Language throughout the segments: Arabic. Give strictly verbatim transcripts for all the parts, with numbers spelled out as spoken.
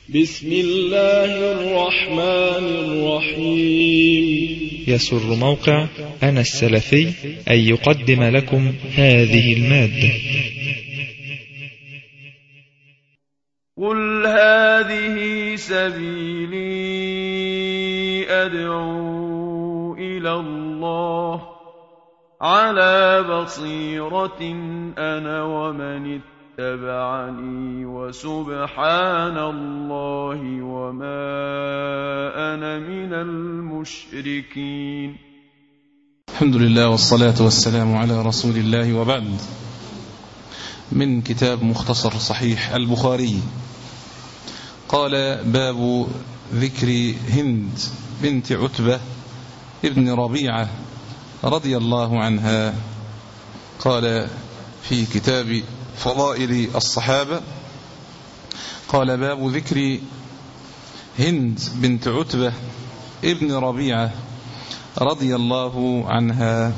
بسم الله الرحمن الرحيم. يسر موقع أنا السلفي أن يقدم لكم هذه المادة. قل هذه سبيلي أدعو إلى الله على بصيرة أنا ومن اتبعني وسبحان الله وما أنا من المشركين. الحمد لله والصلاة والسلام على رسول الله، وبعد. من كتاب مختصر صحيح البخاري. قال: باب ذكر هند بنت عتبة ابن ربيعة رضي الله عنها. قال في كتاب فضائل الصحابة، قال: باب ذكر هند بنت عتبة ابن ربيعة رضي الله عنها.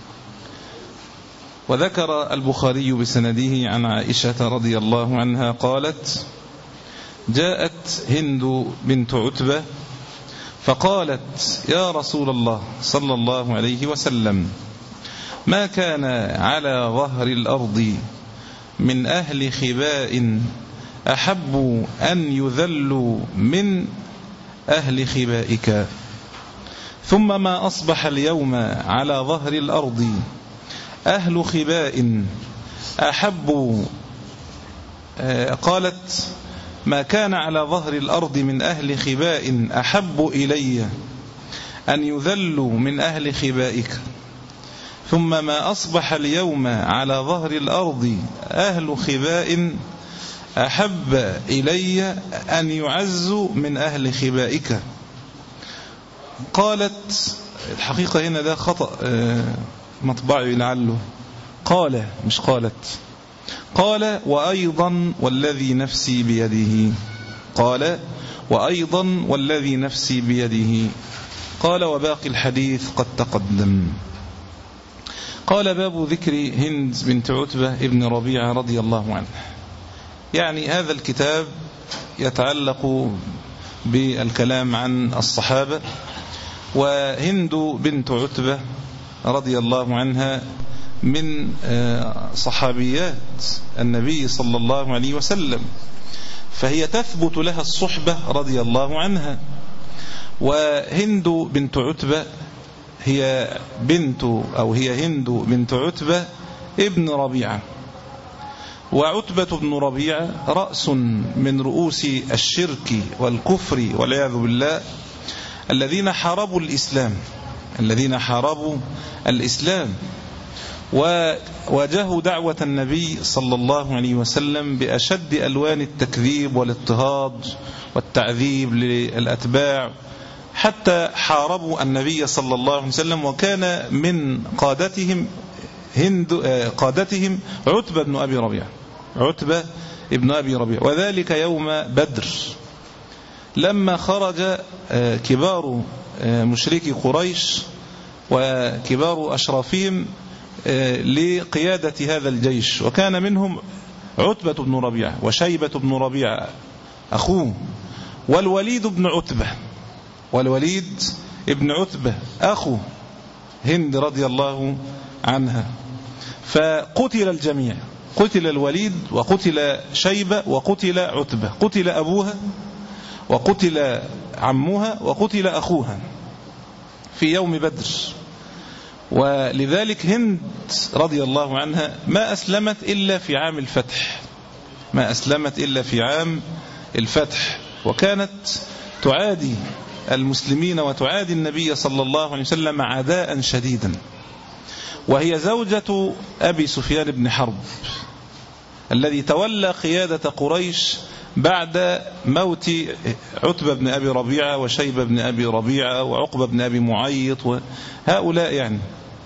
وذكر البخاري بسنده عن عائشة رضي الله عنها قالت: جاءت هند بنت عتبة فقالت: يا رسول الله صلى الله عليه وسلم، ما كان على ظهر الأرض من أهل خباء أحب أن يذلوا من أهل خبائك، ثم ما أصبح اليوم على ظهر الأرض أهل خباء أحب. قالت: ما كان على ظهر الأرض من أهل خباء أحب إلي أن يذلوا من أهل خبائك، ثم ما أصبح اليوم على ظهر الأرض أهل خباء أحب إلي أن يعزوا من أهل خبائك. قالت، الحقيقة هنا ده خطأ مطبعي لعله، قال مش قالت، قال: وأيضا والذي نفسي بيده، قال: وأيضا والذي نفسي بيده. قال: وباقي الحديث قد تقدم. قال: باب ذكر هند بنت عتبة ابن ربيعة رضي الله عنه. يعني هذا الكتاب يتعلق بالكلام عن الصحابة، وهند بنت عتبة رضي الله عنها من صحابيات النبي صلى الله عليه وسلم، فهي تثبت لها الصحبة رضي الله عنها. وهند بنت عتبة هي بنت أو هي هند بنت عتبة ابن ربيعة، وعتبة بن ربيعة رأس من رؤوس الشرك والكفر والعياذ بالله، الذين حاربوا الإسلام الذين حاربوا الإسلام وواجهوا دعوة النبي صلى الله عليه وسلم بأشد ألوان التكذيب والاضطهاد والتعذيب للأتباع، حتى حاربوا النبي صلى الله عليه وسلم. وكان من قادتهم هند قادتهم عتبة بن أبي ربيعة عتبة ابن أبي ربيعة وذلك يوم بدر، لما خرج كبار مشركي قريش وكبار أشرافهم لقيادة هذا الجيش، وكان منهم عتبة بن ربيعة وشيبة بن ربيعة أخوه، والوليد بن عتبة والوليد ابن عتبة أخو هند رضي الله عنها. فقتل الجميع، قتل الوليد وقتل شيبة وقتل عتبة، قتل أبوها وقتل عمها وقتل أخوها في يوم بدر. ولذلك هند رضي الله عنها ما أسلمت إلا في عام الفتح ما أسلمت إلا في عام الفتح وكانت تعادي المسلمين وتعادي النبي صلى الله عليه وسلم عداء شديدا. وهي زوجة أبي سفيان بن حرب الذي تولى قيادة قريش بعد موت عتبة بن أبي ربيعة وشيبة بن أبي ربيعة وعقبة بن أبي معيط وهؤلاء يعني.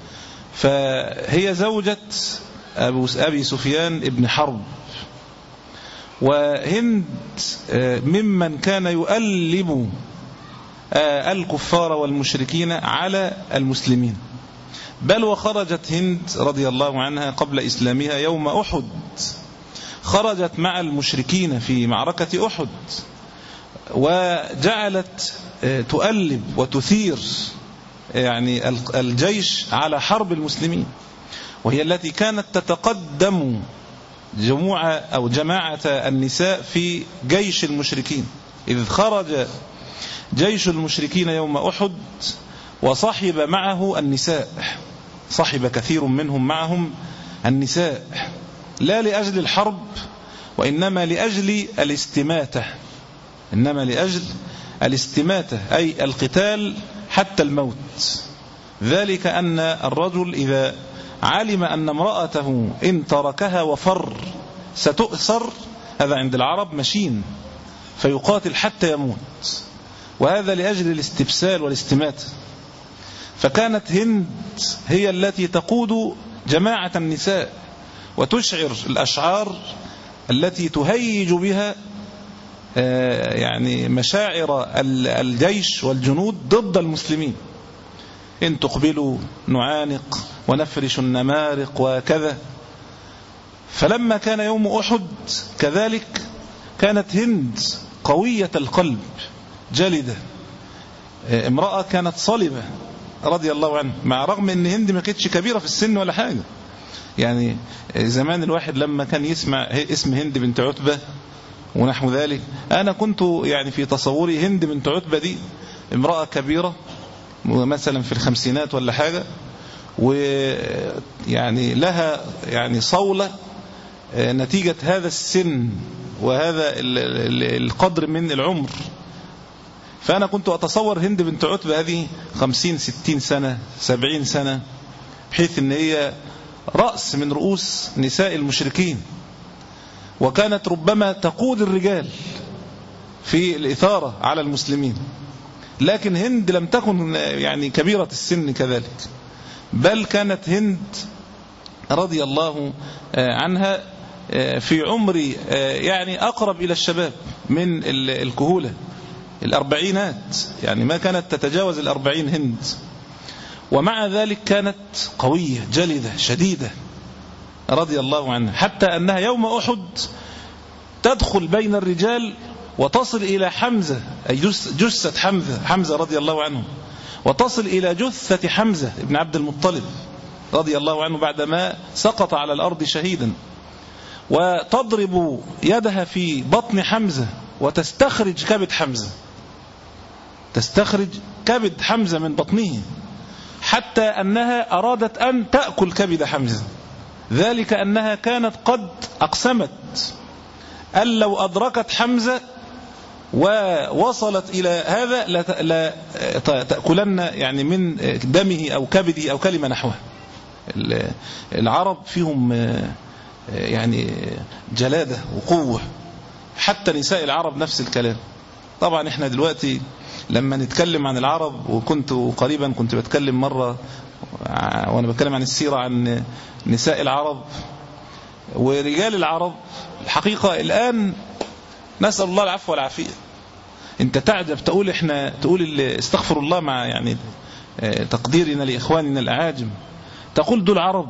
فهي زوجة أبي سفيان بن حرب. وهند ممن كان يؤلب الكفار والمشركين على المسلمين، بل وخرجت هند رضي الله عنها قبل إسلامها يوم أحد، خرجت مع المشركين في معركة أحد، وجعلت تؤلب وتثير يعني الجيش على حرب المسلمين، وهي التي كانت تتقدم جموع أو جماعة النساء في جيش المشركين، إذ خرج جيش المشركين يوم أحد وصحب معه النساء، صحب كثير منهم معهم النساء، لا لأجل الحرب وإنما لأجل الاستماتة، إنما لأجل الاستماتة أي القتال حتى الموت. ذلك أن الرجل إذا علم أن امرأته إن تركها وفر ستؤثر، هذا عند العرب مشين، فيقاتل حتى يموت، وهذا لأجل الاستبسال والاستماتة. فكانت هند هي التي تقود جماعة النساء وتشعر الأشعار التي تهيج بها يعني مشاعر الجيش والجنود ضد المسلمين، إن تقبلوا نعانق ونفرش النمارق وكذا. فلما كان يوم أحد كذلك كانت هند قوية القلب جلدة، امرأة كانت صلبة رضي الله عنها، مع رغم ان هند ما كانتش كبيرة في السن ولا حاجة. يعني زمان الواحد لما كان يسمع اسم هند بنت عتبة ونحو ذلك، أنا كنت يعني في تصوري هند بنت عتبة دي امرأة كبيرة مثلا في الخمسينات ولا حاجة، ويعني لها يعني صولة نتيجة هذا السن وهذا القدر من العمر. فأنا كنت أتصور هند بنت عتبة هذه خمسين ستين سنة سبعين سنة، بحيث أن هي رأس من رؤوس نساء المشركين، وكانت ربما تقود الرجال في الإثارة على المسلمين. لكن هند لم تكن يعني كبيرة السن كذلك، بل كانت هند رضي الله عنها في عمر يعني أقرب إلى الشباب من الكهولة، الأربعينات، يعني ما كانت تتجاوز الأربعين هند، ومع ذلك كانت قوية جلدة شديدة رضي الله عنها، حتى أنها يوم أحد تدخل بين الرجال وتصل إلى حمزة أي جثة حمزة حمزة رضي الله عنه، وتصل إلى جثة حمزة ابن عبد المطلب رضي الله عنه بعدما سقط على الأرض شهيدا، وتضرب يدها في بطن حمزة وتستخرج كبد حمزة، تستخرج كبد حمزة من بطنه، حتى أنها أرادت أن تأكل كبد حمزة، ذلك أنها كانت قد أقسمت أن لو أدركت حمزة ووصلت إلى هذا لا تأكلن يعني من دمه أو كبده أو كلمة نحوها. العرب فيهم يعني جلادة وقوة، حتى نساء العرب نفس الكلام. طبعا احنا دلوقتي لما نتكلم عن العرب، وكنت قريبا كنت بتكلم مرة وانا بتكلم عن السيرة عن نساء العرب ورجال العرب، الحقيقة الآن نسأل الله العفو والعافية. انت تعجب تقول احنا تقول استغفر الله مع يعني تقديرنا لإخواننا الأعاجم، تقول دول عرب،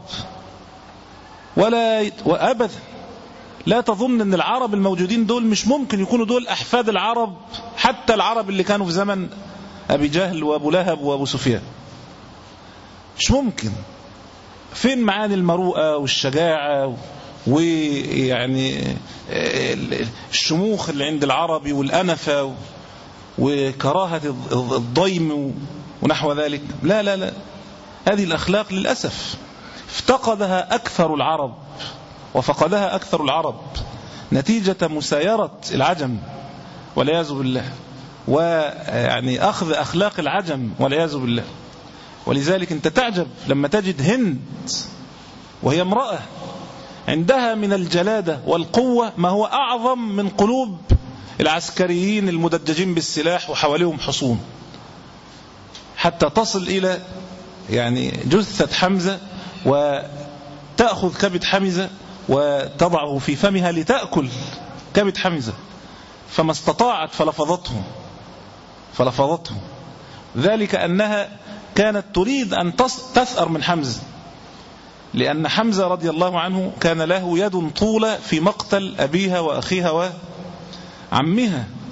ولا وأبدا لا تظن ان العرب الموجودين دول مش ممكن يكونوا دول أحفاد العرب، حتى العرب اللي كانوا في زمن أبي جهل وأبو لهب وأبو سفيان، مش ممكن. فين معاني المروءة والشجاعة ويعني الشموخ اللي عند العربي والأنفة وكراهة الضيم ونحو ذلك؟ لا لا لا، هذه الأخلاق للأسف افتقدها أكثر العرب، وفقدها أكثر العرب نتيجة مسايرة العجم والعياذ بالله، ويعني أخذ أخلاق العجم والعياذ بالله. ولذلك أنت تعجب لما تجد هند وهي امرأة عندها من الجلادة والقوة ما هو أعظم من قلوب العسكريين المدججين بالسلاح وحواليهم حصون، حتى تصل إلى يعني جثة حمزة وتأخذ كبد حمزة وتضعه في فمها لتأكل كبد حمزة، فما استطاعت فلفظته فلفظته ذلك أنها كانت تريد أن تثأر من حمزة، لأن حمزة رضي الله عنه كان له يد طولة في مقتل أبيها وأخيها وعمها،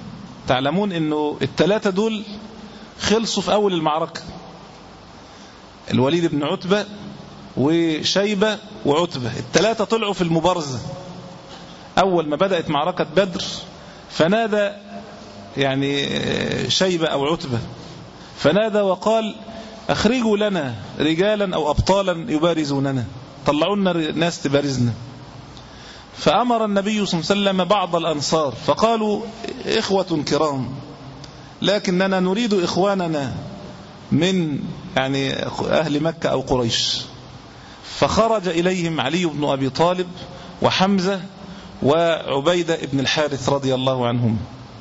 تعلمون أنه الثلاثة دول خلصوا في أول المعركة، الوليد بن عتبة وشيبة وعتبة، الثلاثة طلعوا في المبارزة. أول ما بدأت معركة بدر فنادى يعني شيبة أو عتبة، فنادى وقال أخرجوا لنا رجالا أو أبطالا يبارزوننا، طلعوا لنا ناس تبارزنا. فأمر النبي صلى الله عليه وسلم بعض الأنصار فقالوا إخوة كرام، لكننا نريد إخواننا من يعني أهل مكة أو قريش. فخرج إليهم علي بن أبي طالب وحمزة وعبيدة بن الحارث رضي الله عنهم.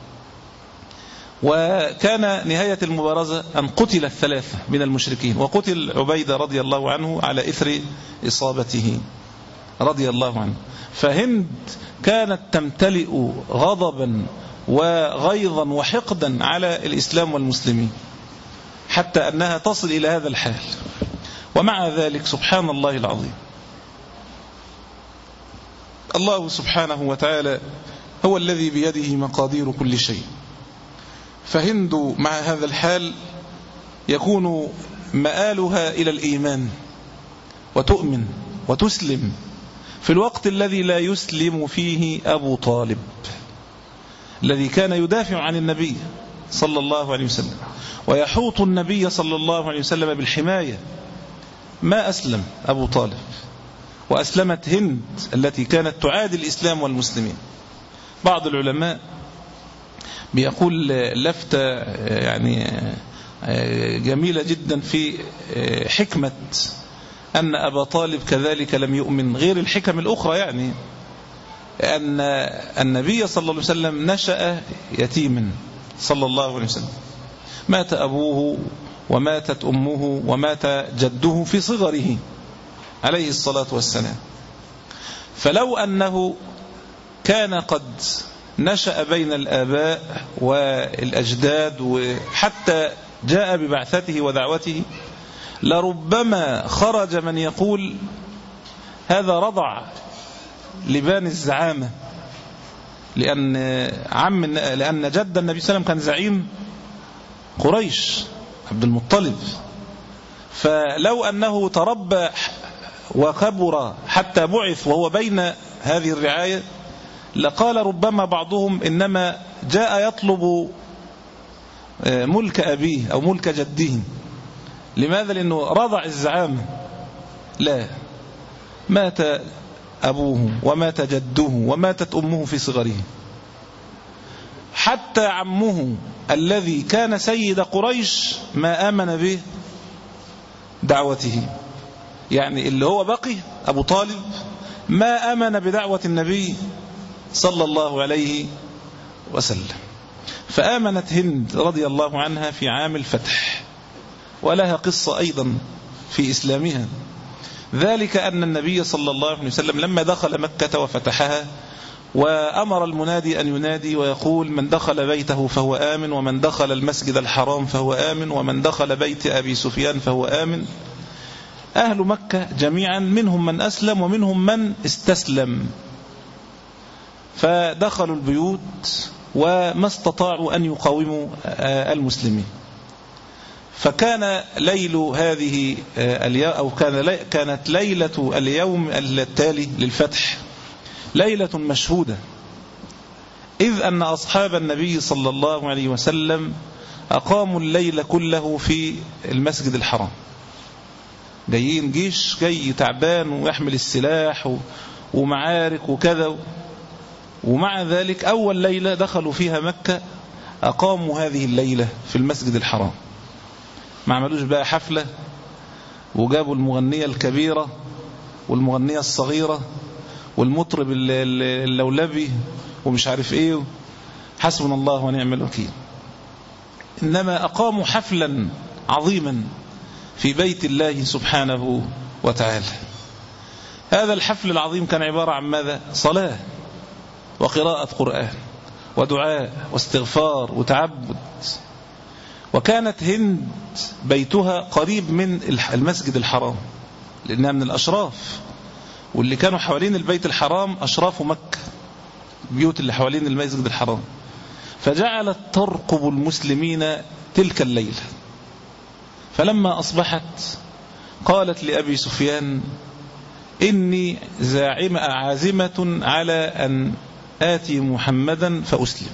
وكان نهاية المبارزة أن قتل الثلاثة من المشركين، وقتل عبيدة رضي الله عنه على إثر إصابته رضي الله عنه. فهند كانت تمتلئ غضبا وغيظا وحقدا على الإسلام والمسلمين حتى أنها تصل إلى هذا الحال. ومع ذلك سبحان الله العظيم، الله سبحانه وتعالى هو الذي بيده مقادير كل شيء. فهند مع هذا الحال يكون مآلها إلى الإيمان وتؤمن وتسلم في الوقت الذي لا يسلم فيه أبو طالب الذي كان يدافع عن النبي صلى الله عليه وسلم ويحوط النبي صلى الله عليه وسلم بالحماية. ما أسلم أبو طالب، وأسلمت هند التي كانت تعادي الإسلام والمسلمين. بعض العلماء بيقول لفتة يعني جميلة جدا في حكمة أن أبا طالب كذلك لم يؤمن، غير الحكم الأخرى، يعني أن النبي صلى الله عليه وسلم نشأ يتيما صلى الله عليه وسلم، مات أبوه وماتت أمه ومات جده في صغره عليه الصلاة والسلام. فلو أنه كان قد نشأ بين الآباء والأجداد وحتى جاء ببعثته ودعوته، لربما خرج من يقول هذا رضع لبان الزعامة، لأن عم لأن جد النبي صلى الله عليه وسلم كان زعيم قريش عبد المطلب. فلو أنه تربى وكبر حتى بعث وهو بين هذه الرعاية، لقال ربما بعضهم إنما جاء يطلب ملك أبيه أو ملك جده. لماذا؟ لأنه رضع الزعامة. لا، مات أبوه ومات جده وماتت أمه في صغره. حتى عمه الذي كان سيد قريش ما آمن به دعوته، يعني اللي هو بقي أبو طالب ما آمن بدعوة النبي صلى الله عليه وسلم. فآمنت هند رضي الله عنها في عام الفتح، ولها قصة أيضا في إسلامها، ذلك أن النبي صلى الله عليه وسلم لما دخل مكة وفتحها وأمر المنادي أن ينادي ويقول من دخل بيته فهو آمن، ومن دخل المسجد الحرام فهو آمن، ومن دخل بيت أبي سفيان فهو آمن. أهل مكة جميعا منهم من أسلم ومنهم من استسلم، فدخلوا البيوت وما استطاعوا أن يقاوموا المسلمين. فكان ليل هذه أو كان كانت ليلة اليوم التالي للفتح ليلة مشهودة، إذ أن أصحاب النبي صلى الله عليه وسلم أقاموا الليل كله في المسجد الحرام، جايين جيش جاي تعبان ويحمل السلاح ومعارك وكذا، ومع ذلك أول ليلة دخلوا فيها مكة أقاموا هذه الليلة في المسجد الحرام. ما عملوش بقى حفلة وجابوا المغنية الكبيرة والمغنية الصغيرة والمطرب اللولبي ومش عارف ايه، حسبنا الله ونعم الوكيل. إنما أقاموا حفلا عظيما في بيت الله سبحانه وتعالى. هذا الحفل العظيم كان عبارة عن ماذا؟ صلاة وقراءة قرآن ودعاء واستغفار وتعبد. وكانت هند بيتها قريب من المسجد الحرام لأنها من الأشراف، واللي كانوا حوالين البيت الحرام أشراف مكة، البيوت اللي حوالين المسجد الحرام. فجعلت ترقب المسلمين تلك الليلة. فلما أصبحت قالت لأبي سفيان إني زاعمة عازمة على أن آتي محمدا فأسلم.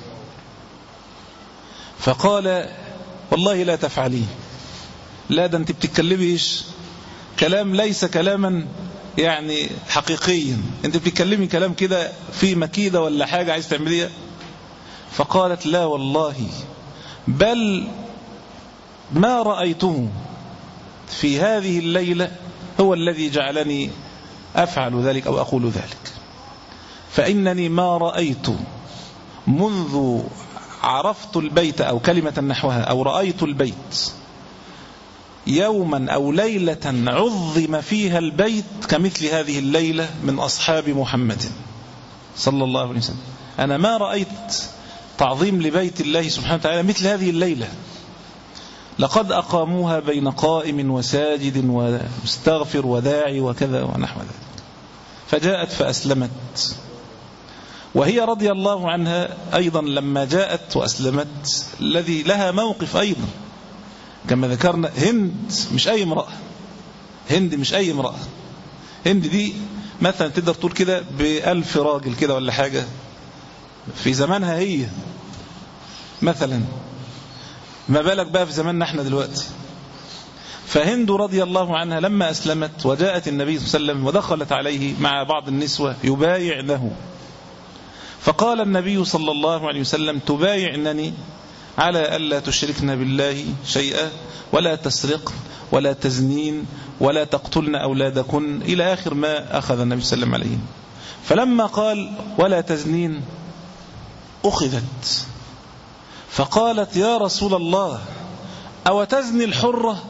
فقال والله لا تفعلي، لا ده أنت بتتكلميش كلام ليس كلاما يعني حقيقيا، أنت بتتكلمي كلام كده في مكيدة ولا حاجة عايز تعمليها. فقالت لا والله بل ما رأيته في هذه الليلة هو الذي جعلني أفعل ذلك أو أقول ذلك، فإنني ما رأيت منذ عرفت البيت أو كلمة نحوها أو رأيت البيت يوما أو ليلة عظم فيها البيت كمثل هذه الليلة من أصحاب محمد صلى الله عليه وسلم. أنا ما رأيت تعظيم لبيت الله سبحانه وتعالى مثل هذه الليلة، لقد أقاموها بين قائم وساجد ومستغفر وداعي وكذا ونحو ذلك. فجاءت فأسلمت، وهي رضي الله عنها أيضا لما جاءت وأسلمت الذي لها موقف أيضا كما ذكرنا. هند مش أي امرأة، هند مش أي امرأة، هند دي مثلا تقدر تقول كده بألف راجل كده ولا حاجة في زمانها هي مثلا، ما بالك بقى في زماننا احنا دلوقتي. فهند رضي الله عنها لما أسلمت وجاءت النبي صلى الله عليه وسلم ودخلت عليه مع بعض النسوة يبايعنه، فقال النبي صلى الله عليه وسلم تبايعنني على ألا تشركن بالله شيئا ولا تسرقن ولا تزنين ولا تقتلن أولادكن إلى آخر ما أخذ النبي صلى الله عليه وسلم عليه. فلما قال ولا تزنين أخذت فقالت يا رسول الله أو تزني الحرة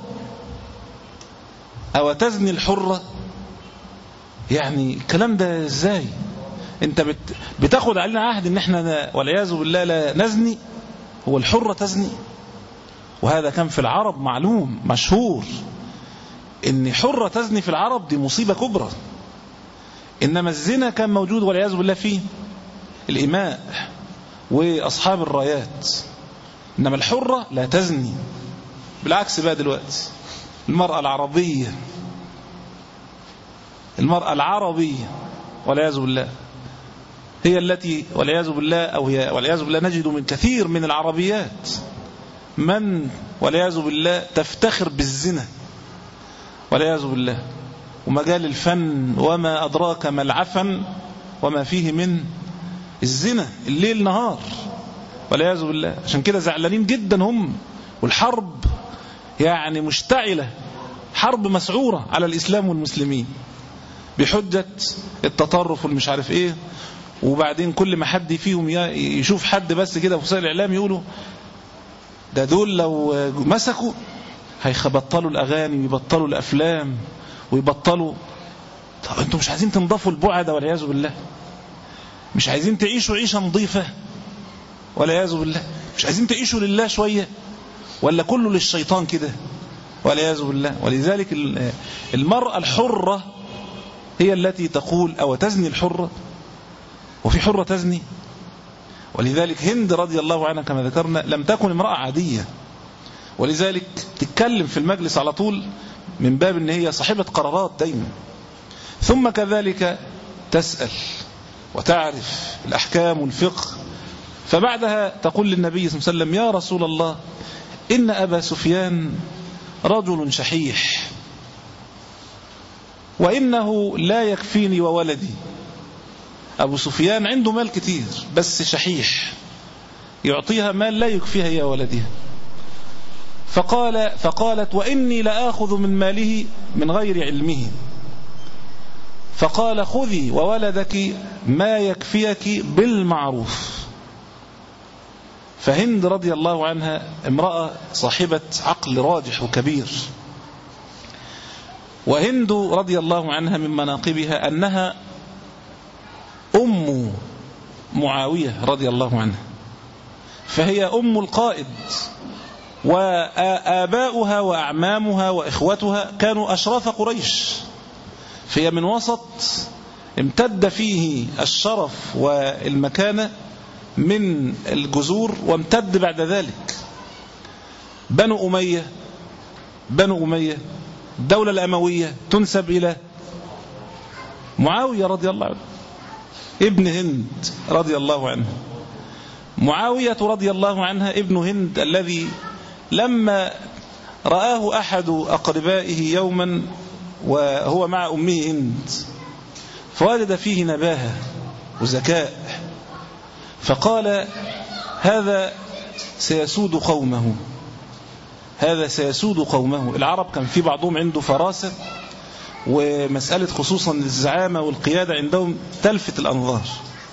أو تزني الحرة، يعني الكلام ده ازاي؟ انت بت بتاخد علينا عهد ان احنا والعياذ بالله لا نزني، هو الحرة تزني؟ وهذا كان في العرب معلوم مشهور ان حرة تزني في العرب دي مصيبة كبرى، انما الزنا كان موجود والعياذ بالله فيه الإماء وأصحاب الرايات، إنما الحرة لا تزني. بالعكس بقى دلوقتي المرأة العربية المرأة العربية والعياذ بالله هي التي والعياذ بالله أو هي والعياذ بالله نجد من كثير من العربيات من والعياذ بالله تفتخر بالزنا والعياذ بالله. ومجال الفن وما أدراك ما العفن وما فيه من الزنا الليل نهار والعياذ بالله. عشان كده زعلانين جدا هم، والحرب يعني مشتعلة، حرب مسعورة على الإسلام والمسلمين بحجة التطرف والمش عارف ايه. وبعدين كل ما حد فيهم يشوف حد بس كده في وسائل الإعلام يقولوا ده دول لو مسكوا هيبطلوا الأغاني ويبطلوا الأفلام ويبطلوا. طب انتم مش عايزين تنضفوا البعدة والعياذ بالله؟ مش عايزين تعيشوا عيشة نظيفة والعياذ بالله؟ مش عايزين تعيشوا لله شوية؟ ولا كله للشيطان كده والعياذ بالله؟ ولذلك المرأة الحرة هي التي تقول أو تزني الحرة، وفي حرة تزني. ولذلك هند رضي الله عنها كما ذكرنا لم تكن امرأة عادية، ولذلك تتكلم في المجلس على طول من باب ان هي صاحبة قرارات دايما، ثم كذلك تسأل وتعرف الأحكام والفقه. فبعدها تقول للنبي صلى الله عليه وسلم يا رسول الله إن أبا سفيان رجل شحيح وإنه لا يكفيني وولدي. أبو سفيان عنده مال كتير بس شحيح، يعطيها مال لا يكفيها هي ولدها. فقال فقالت وإني لآخذ من ماله من غير علمه. فقال خذي وولدك ما يكفيك بالمعروف. فهند رضي الله عنها امرأة صاحبة عقل راجح وكبير. وهند رضي الله عنها من مناقبها أنها أم معاوية رضي الله عنها، فهي أم القائد، وآباؤها وأعمامها وإخوتها كانوا أشراف قريش، فهي من وسط امتد فيه الشرف والمكانة من الجذور وامتد بعد ذلك. بنو أمية بنو أمية الدولة الأموية تنسب إلى معاوية رضي الله عنه ابن هند رضي الله عنه. معاوية رضي الله عنها ابن هند الذي لما رآه أحد أقربائه يوما وهو مع أمه هند فوجد فيه نباهة وذكاء فقال هذا سيسود قومه هذا سيسود قومه. العرب كان في بعضهم عنده فراسة ومسألة خصوصا الزعامة والقيادة عندهم تلفت الأنظار.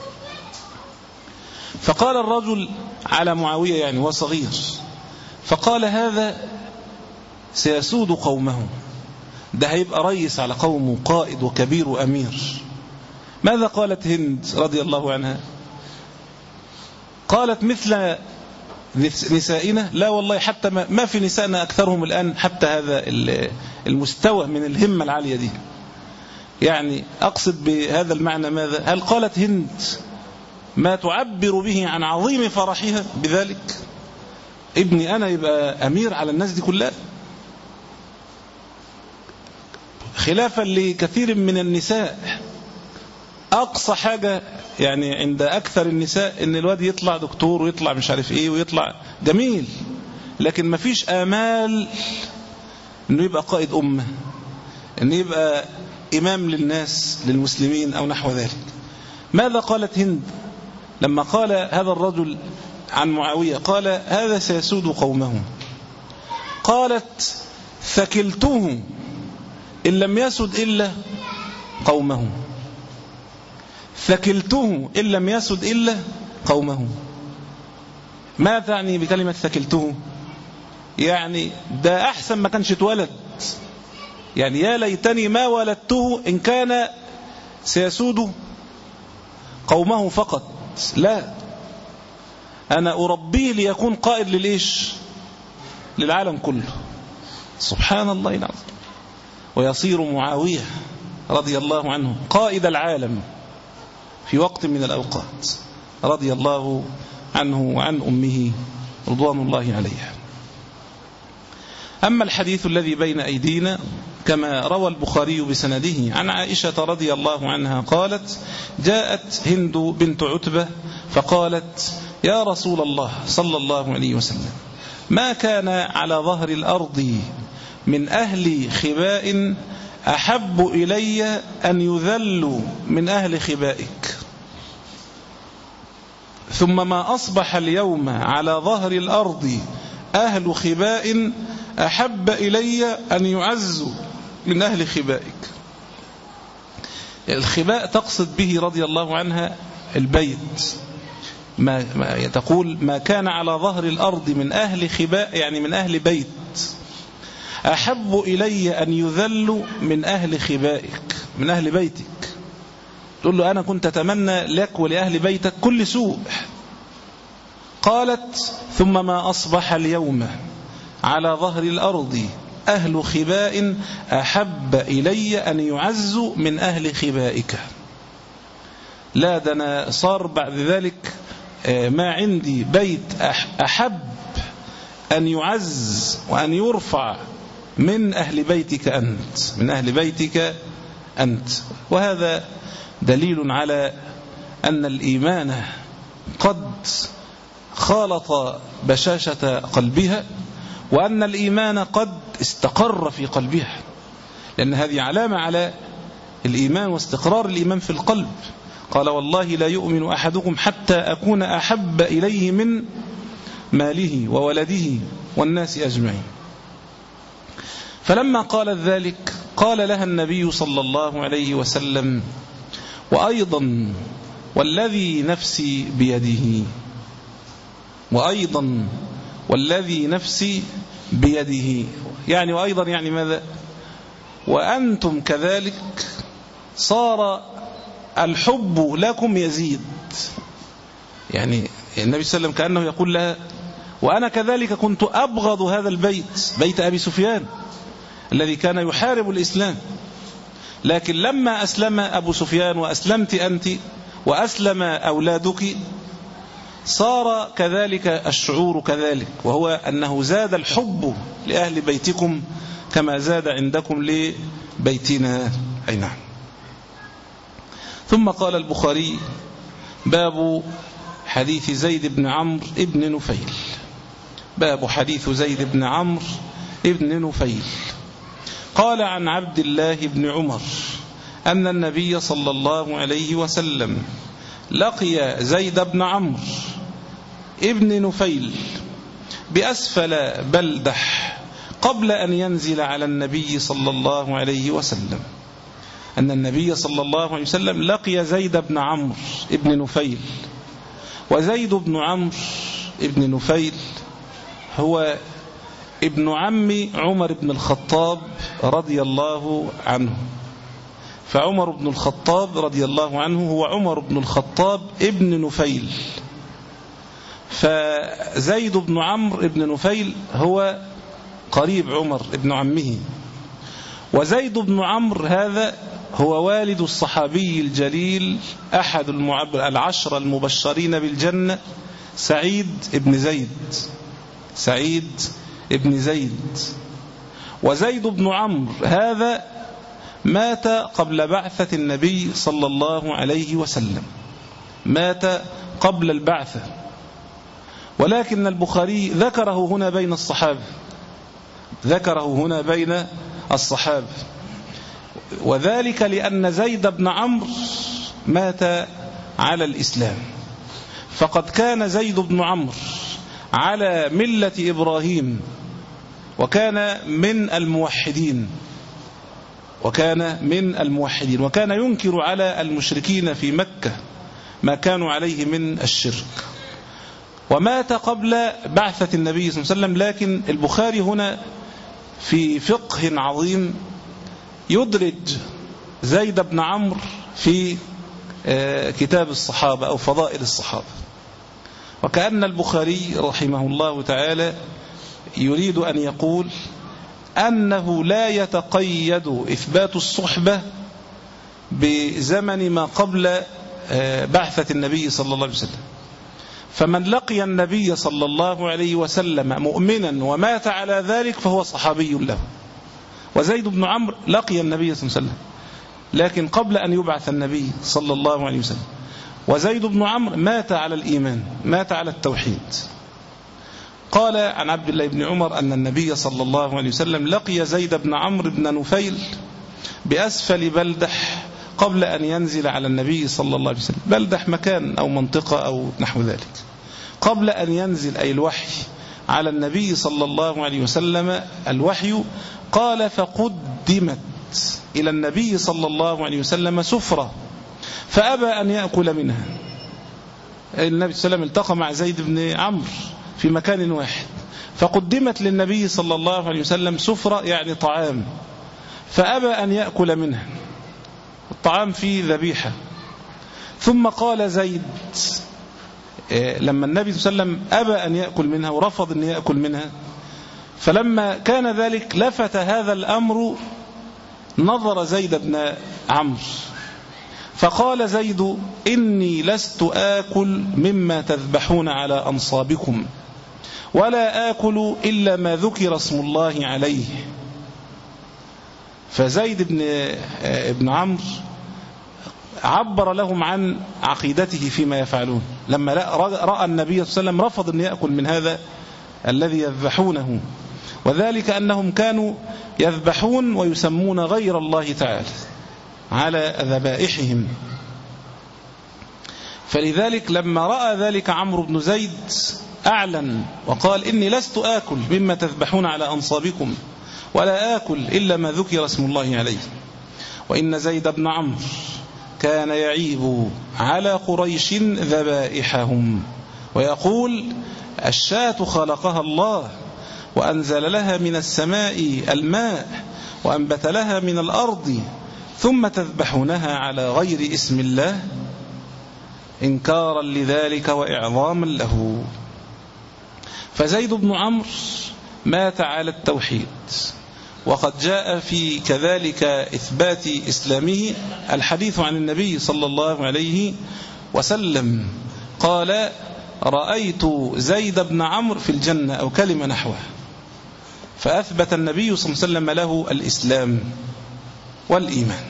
فقال الرجل على معاوية يعني هو صغير فقال هذا سيسود قومه ده هيبقى رئيس على قومه قائد وكبير وأمير. ماذا قالت هند رضي الله عنها؟ قالت مثل نسائنا لا والله حتى ما في نسائنا أكثرهم الآن حتى هذا المستوى من الهمة العالية دي. يعني أقصد بهذا المعنى ماذا؟ هل قالت هند ما تعبر به عن عظيم فرحها بذلك ابني أنا يبقى أمير على الناس دي كلها؟ خلافا لكثير من النساء أقصى حاجة يعني عند أكثر النساء إن الواد يطلع دكتور ويطلع مش عارف إيه ويطلع جميل لكن ما فيش آمال إنه يبقى قائد أمة إنه يبقى إمام للناس للمسلمين أو نحو ذلك. ماذا قالت هند لما قال هذا الرجل عن معاوية قال هذا سيسود قومه؟ قالت ثكلته إن لم يسد إلا قومه ثكلته إن لم يسد إلا قومه. ما تعني بكلمة ثكلته؟ يعني ده أحسن ما كانش اتولد يعني يا ليتني ما ولدته إن كان سيسود قومه فقط لا أنا أربيه ليكون قائد للإيش للعالم كله. سبحان الله العظيم. ويصير معاوية رضي الله عنه قائد العالم في وقت من الأوقات رضي الله عنه وعن أمه رضوان الله عليها. أما الحديث الذي بين أيدينا كما روى البخاري بسنده عن عائشة رضي الله عنها قالت جاءت هند بنت عتبة فقالت يا رسول الله صلى الله عليه وسلم ما كان على ظهر الأرض من أهل خباء أحب إلي أن يذلوا من أهل خبائك ثم ما أصبح اليوم على ظهر الأرض أهل خباء أحب إلي أن يعزوا من أهل خبائك. الخباء تقصد به رضي الله عنها البيت ما, ما تقول ما كان على ظهر الأرض من أهل خباء يعني من أهل بيت أحب إلي أن يذلوا من أهل خبائك من أهل بيتك. تقول له أنا كنت أتمنى لك ولأهل بيتك كل سوء. قالت ثم ما أصبح اليوم على ظهر الأرض أهل خباء أحب إلي أن يعزوا من أهل خبائك. لا دنا صار بعد ذلك ما عندي بيت أحب أن يعز وأن يرفع من أهل بيتك أنت من أهل بيتك أنت. وهذا دليل على أن الإيمان قد خالط بشاشة قلبها وأن الإيمان قد استقر في قلبها لأن هذه علامة على الإيمان واستقرار الإيمان في القلب. قال والله لا يؤمن أحدكم حتى أكون أحب إليه من ماله وولده والناس أجمعين. فلما قالت ذلك قال لها النبي صلى الله عليه وسلم وأيضا والذي نفسي بيده وأيضا والذي نفسي بيده يعني وأيضا يعني ماذا؟ وأنتم كذلك صار الحب لكم يزيد. يعني النبي صلى الله عليه وسلم كأنه يقول لها وأنا كذلك كنت أبغض هذا البيت بيت أبي سفيان الذي كان يحارب الإسلام لكن لما أسلم أبو سفيان وأسلمت أنت وأسلم أولادك صار كذلك الشعور كذلك، وهو أنه زاد الحب لأهل بيتكم كما زاد عندكم لبيتنا. أي نعم. ثم قال البخاري: باب حديث زيد بن عمرو ابن نفيل. باب حديث زيد بن عمرو ابن نفيل. قال: عن عبد الله بن عمر أن النبي صلى الله عليه وسلم لقي زيد بن عمرو ابن نفيل بأسفل بلدح قبل أن ينزل على النبي صلى الله عليه وسلم. أن النبي صلى الله عليه وسلم لقي زيد بن عمرو ابن نفيل. وزيد بن عمرو ابن نفيل هو ابن عم عمر بن الخطاب رضي الله عنه. فعمر بن الخطاب رضي الله عنه هو عمر بن الخطاب ابن نفيل. فزيد بن عمرو ابن نفيل هو قريب عمر ابن عمه. وزيد بن عمرو هذا هو والد الصحابي الجليل أحد العشرة المبشرين بالجنة سعيد ابن زيد. سعيد ابن زيد. وزيد بن عمرو هذا مات قبل بعثة النبي صلى الله عليه وسلم. مات قبل البعثة، ولكن البخاري ذكره هنا بين الصحابة. ذكره هنا بين الصحابة، وذلك لأن زيد بن عمرو مات على الإسلام. فقد كان زيد بن عمرو على ملة إبراهيم، وكان من الموحدين وكان من الموحدين وكان ينكر على المشركين في مكة ما كانوا عليه من الشرك. ومات قبل بعثة النبي صلى الله عليه وسلم. لكن البخاري هنا في فقه عظيم يدرج زيد بن عمرو في كتاب الصحابة أو فضائل الصحابة. وكأن البخاري رحمه الله تعالى يريد أن يقول أنه لا يتقيد إثبات الصحبة بزمن ما قبل بعثة النبي صلى الله عليه وسلم. فمن لقي النبي صلى الله عليه وسلم مؤمنا ومات على ذلك فهو صحابي له. وزيد بن عمرو لقي النبي صلى الله عليه وسلم لكن قبل أن يبعث النبي صلى الله عليه وسلم. وزيد بن عمرو مات على الإيمان، مات على التوحيد. قال عن عبد الله بن عمر أن النبي صلى الله عليه وسلم لقي زيد بن عمرو بن نفيل بأسفل بلدح قبل أن ينزل على النبي صلى الله عليه وسلم. بلدح مكان أو منطقة أو نحو ذلك. قبل أن ينزل أي الوحي على النبي صلى الله عليه وسلم الوحي. قال: فقدمت إلى النبي صلى الله عليه وسلم سفرة فأبى أن يأكل منها. النبي صلى الله عليه وسلم التقى مع زيد بن عمرو في مكان واحد، فقدمت للنبي صلى الله عليه وسلم سفرة يعني طعام، فأبى أن يأكل منها. الطعام فيه ذبيحة. ثم قال زيد لما النبي صلى الله عليه وسلم أبى أن يأكل منها ورفض أن يأكل منها، فلما كان ذلك لفت هذا الأمر نظر زيد بن عمرو فقال زيد: إني لست آكل مما تذبحون على أنصابكم ولا آكل إلا ما ذكر اسم الله عليه. فزيد بن ابن عمرو عبر لهم عن عقيدته فيما يفعلون. لما رأى النبي صلى الله عليه وسلم رفض أن يأكل من هذا الذي يذبحونه، وذلك أنهم كانوا يذبحون ويسمون غير الله تعالى على ذبائحهم. فلذلك لما رأى ذلك عمرو بن زيد أعلن وقال: إني لست آكل مما تذبحون على أنصابكم ولا آكل إلا ما ذكر اسم الله عليه. وإن زيد بن عمرو كان يعيب على قريش ذبائحهم ويقول: الشاة خلقها الله وأنزل لها من السماء الماء وأنبت لها من الأرض ثم تذبحونها على غير اسم الله إنكارا لذلك وإعظاما له. فزيد بن عمرو مات على التوحيد. وقد جاء في كذلك إثبات إسلامه الحديث عن النبي صلى الله عليه وسلم. قال: رأيت زيد بن عمرو في الجنة أو كلمة نحوها، فأثبت النبي صلى الله عليه وسلم له الإسلام والإيمان.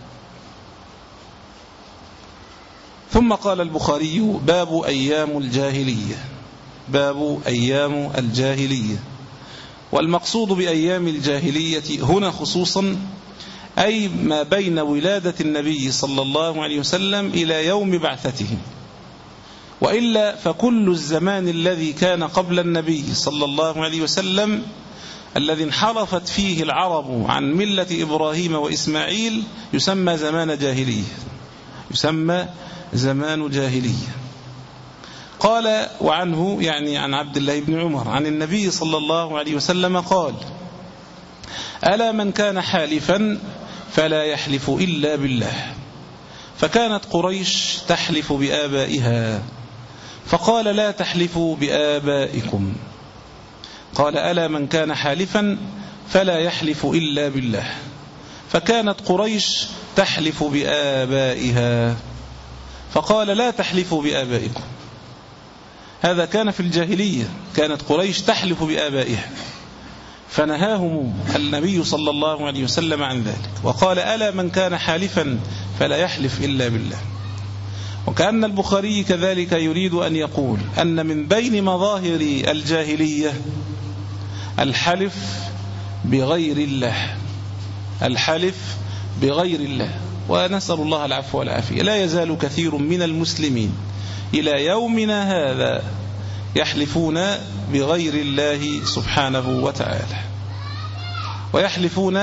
ثم قال البخاري: باب أيام الجاهلية. باب أيام الجاهلية. والمقصود بأيام الجاهلية هنا خصوصا أي ما بين ولادة النبي صلى الله عليه وسلم إلى يوم بعثته، وإلا فكل الزمان الذي كان قبل النبي صلى الله عليه وسلم الذي انحرفت فيه العرب عن ملة إبراهيم وإسماعيل يسمى زمان جاهلية، يسمى زمان جاهلية. قال وعنه يعني عن عبد الله بن عمر عن النبي صلى الله عليه وسلم قال: ألا من كان حالفا فلا يحلف إلا بالله. فكانت قريش تحلف بآبائها، فقال: لا تحلفوا بآبائكم. قال: ألا من كان حالفا فلا يحلف إلا بالله. فكانت قريش تحلف بآبائها، فقال: لا تحلفوا بآبائكم. هذا كان في الجاهلية، كانت قريش تحلف بآبائها، فنهاهم النبي صلى الله عليه وسلم عن ذلك، وقال: ألا من كان حالفا فلا يحلف إلا بالله. وكأن البخاري كذلك يريد أن يقول أن من بين مظاهر الجاهلية الحلف بغير الله، الحلف بغير الله. ونسأل الله العفو والعافية. لا يزال كثير من المسلمين إلى يومنا هذا يحلفون بغير الله سبحانه وتعالى، ويحلفون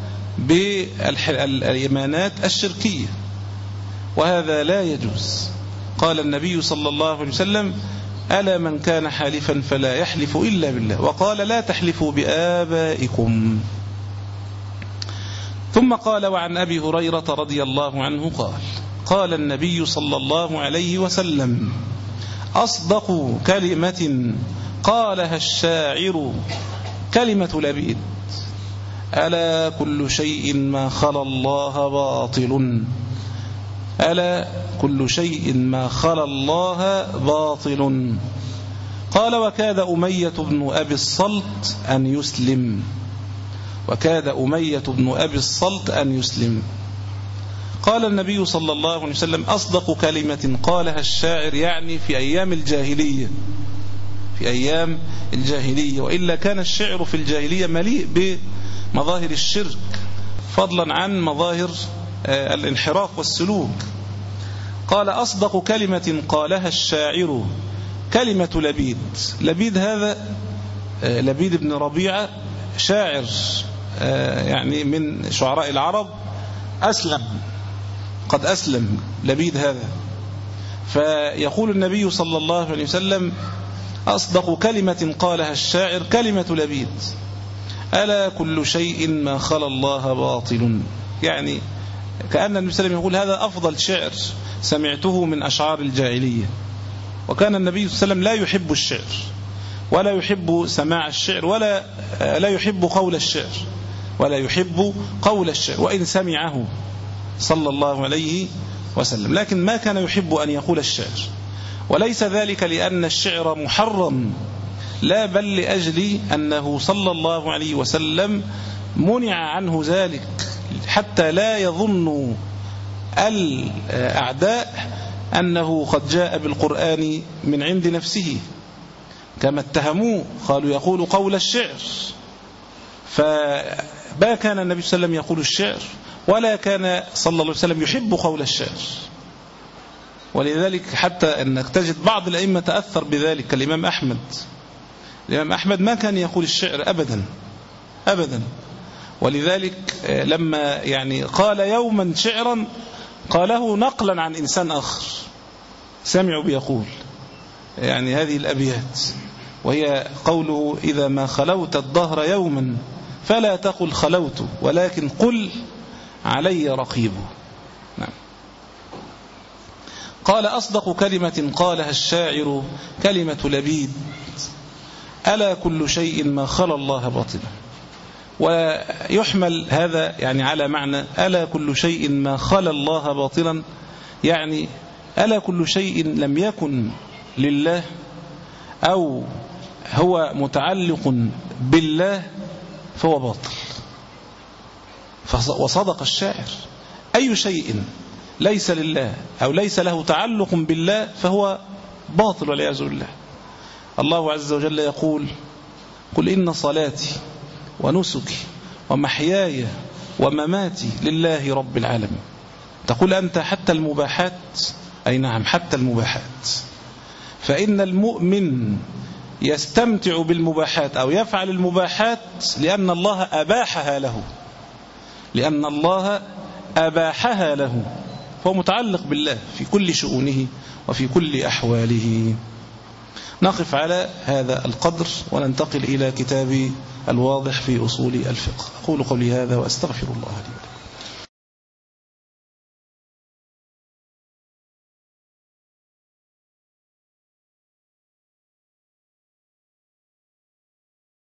بالإيمانات الشركية، وهذا لا يجوز. قال النبي صلى الله عليه وسلم: ألا من كان حالفا فلا يحلف إلا بالله. وقال: لا تحلفوا بآبائكم. ثم قال: وعن أبي هريرة رضي الله عنه قال: قال النبي صلى الله عليه وسلم: أصدق كلمة قالها الشاعر كلمة لبيد: ألا كل شيء ما خلا الله باطل. ألا كل شيء ما خلا الله باطل. قال: وكاد أمية بن أبي الصلت أن يسلم. وكاد أمية بن أبي الصلت أن يسلم. قال النبي صلى الله عليه وسلم: أصدق كلمة قالها الشاعر، يعني في أيام الجاهلية، في أيام الجاهلية. وإلا كان الشعر في الجاهلية مليء بمظاهر الشرك، فضلا عن مظاهر الانحراف والسلوك. قال: أصدق كلمة قالها الشاعر كلمة لبيد. لبيد هذا لبيد بن ربيعة، شاعر يعني من شعراء العرب، أسلم، قد أسلم لبيد هذا. فيقول النبي صلى الله عليه وسلم: أصدق كلمة قالها الشاعر كلمة لبيد: ألا كل شيء ما خلا الله باطل. يعني كأن النبي صلى الله عليه وسلم يقول: هذا أفضل شعر سمعته من أشعار الجاهلية. وكان النبي صلى الله عليه وسلم لا يحب الشعر، ولا يحب سماع الشعر، ولا لا يحب قول الشعر، ولا يحب قول الشعر وإن سمعه صلى الله عليه وسلم، لكن ما كان يحب أن يقول الشعر. وليس ذلك لأن الشعر محرم، لا، بل لأجل أنه صلى الله عليه وسلم منع عنه ذلك، حتى لا يظن الأعداء أنه قد جاء بالقرآن من عند نفسه، كما اتهموه، قالوا يقول قول الشعر. فما كان النبي صلى الله عليه وسلم يقول الشعر، ولا كان صلى الله عليه وسلم يحب قول الشعر. ولذلك حتى أنك تجد بعض الأئمة تأثر بذلك، كالإمام أحمد. الإمام أحمد ما كان يقول الشعر أبدا أبدا. ولذلك لما يعني قال يوما شعرا قاله نقلا عن إنسان آخر سمعوا بيقول يعني هذه الأبيات، وهي قوله: إذا ما خلوت الدهر يوما فلا تقل خلوت، ولكن قل علي رقيب. نعم. قال: أصدق كلمة قالها الشاعر كلمة لبيد: ألا كل شيء ما خلا الله باطلا. ويحمل هذا يعني على معنى ألا كل شيء ما خلا الله باطلا، يعني ألا كل شيء لم يكن لله أو هو متعلق بالله فهو باطل. وصدق الشاعر: أي شيء ليس لله أو ليس له تعلق بالله فهو باطل والعياذ بالله. الله عز وجل يقول: قل إن صلاتي ونسكي ومحياي ومماتي لله رب العالمين. تقول أنت حتى المباحات؟ أي نعم، حتى المباحات. فإن المؤمن يستمتع بالمباحات أو يفعل المباحات لأن الله أباحها له، لأن الله أباحها له، فهو متعلق بالله في كل شؤونه وفي كل أحواله. نقف على هذا القدر وننتقل إلى كتاب الواضح في أصول الفقه. أقول قولي هذا وأستغفر الله لي.